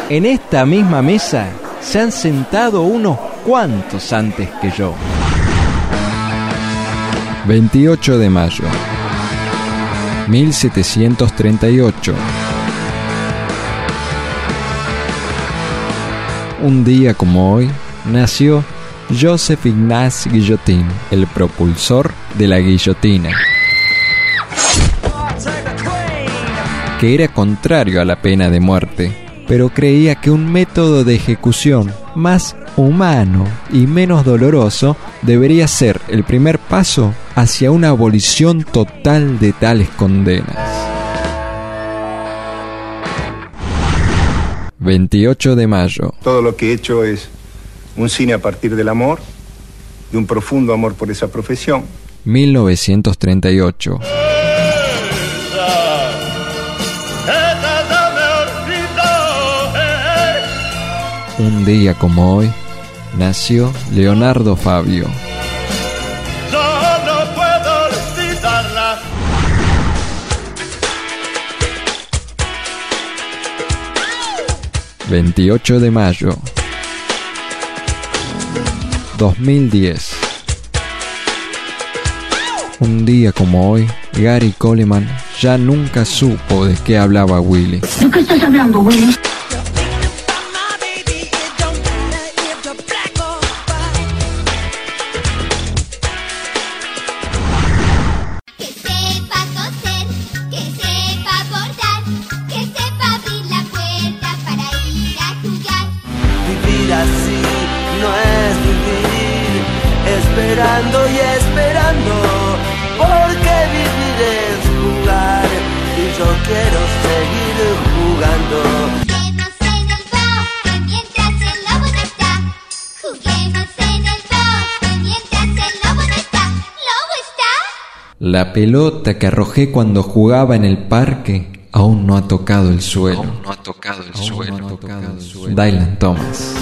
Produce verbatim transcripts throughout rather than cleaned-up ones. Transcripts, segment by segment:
En esta misma mesa se han sentado unos cuantos antes que yo. veintiocho de mayo, mil setecientos treinta y ocho. Un día como hoy, nació Joseph Ignace Guillotin, el propulsor de la guillotina, que era contrario a la pena de muerte, pero creía que un método de ejecución más humano y menos doloroso debería ser el primer paso hacia una abolición total de tales condenas. veintiocho de mayo. Todo lo que he hecho es un cine a partir del amor, de un profundo amor por esa profesión. mil novecientos treinta y ocho. Un día como hoy, nació Leonardo Fabio. No puedo olvidarla. veintiocho de mayo, dos mil diez. Un día como hoy, Gary Coleman ya nunca supo de qué hablaba Willy. ¿De qué estás hablando, Willy? Así no es vivir, esperando y esperando, porque vivir es jugar y yo quiero seguir jugando. Juguemos en el bosque mientras el lobo no está. Juguemos en el bosque mientras el lobo no está. ¿Lobo está? La pelota que arrojé cuando jugaba en el parque aún no ha tocado el suelo. Aún no ha tocado el suelo. No ha tocado el suelo. Dylan Thomas.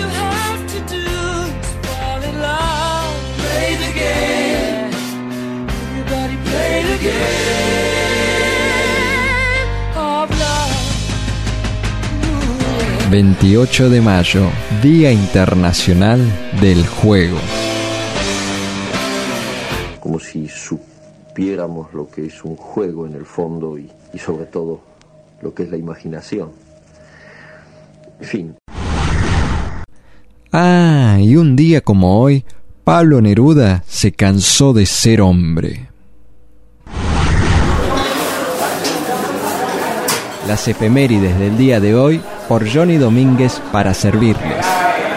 veintiocho de mayo, Día Internacional del Juego. Como si supiéramos lo que es un juego en el fondo y, y sobre todo lo que es la imaginación. En fin. Ah, y un día como hoy, Pablo Neruda se cansó de ser hombre. Las efemérides del día de hoy por Johnny Domínguez para servirles.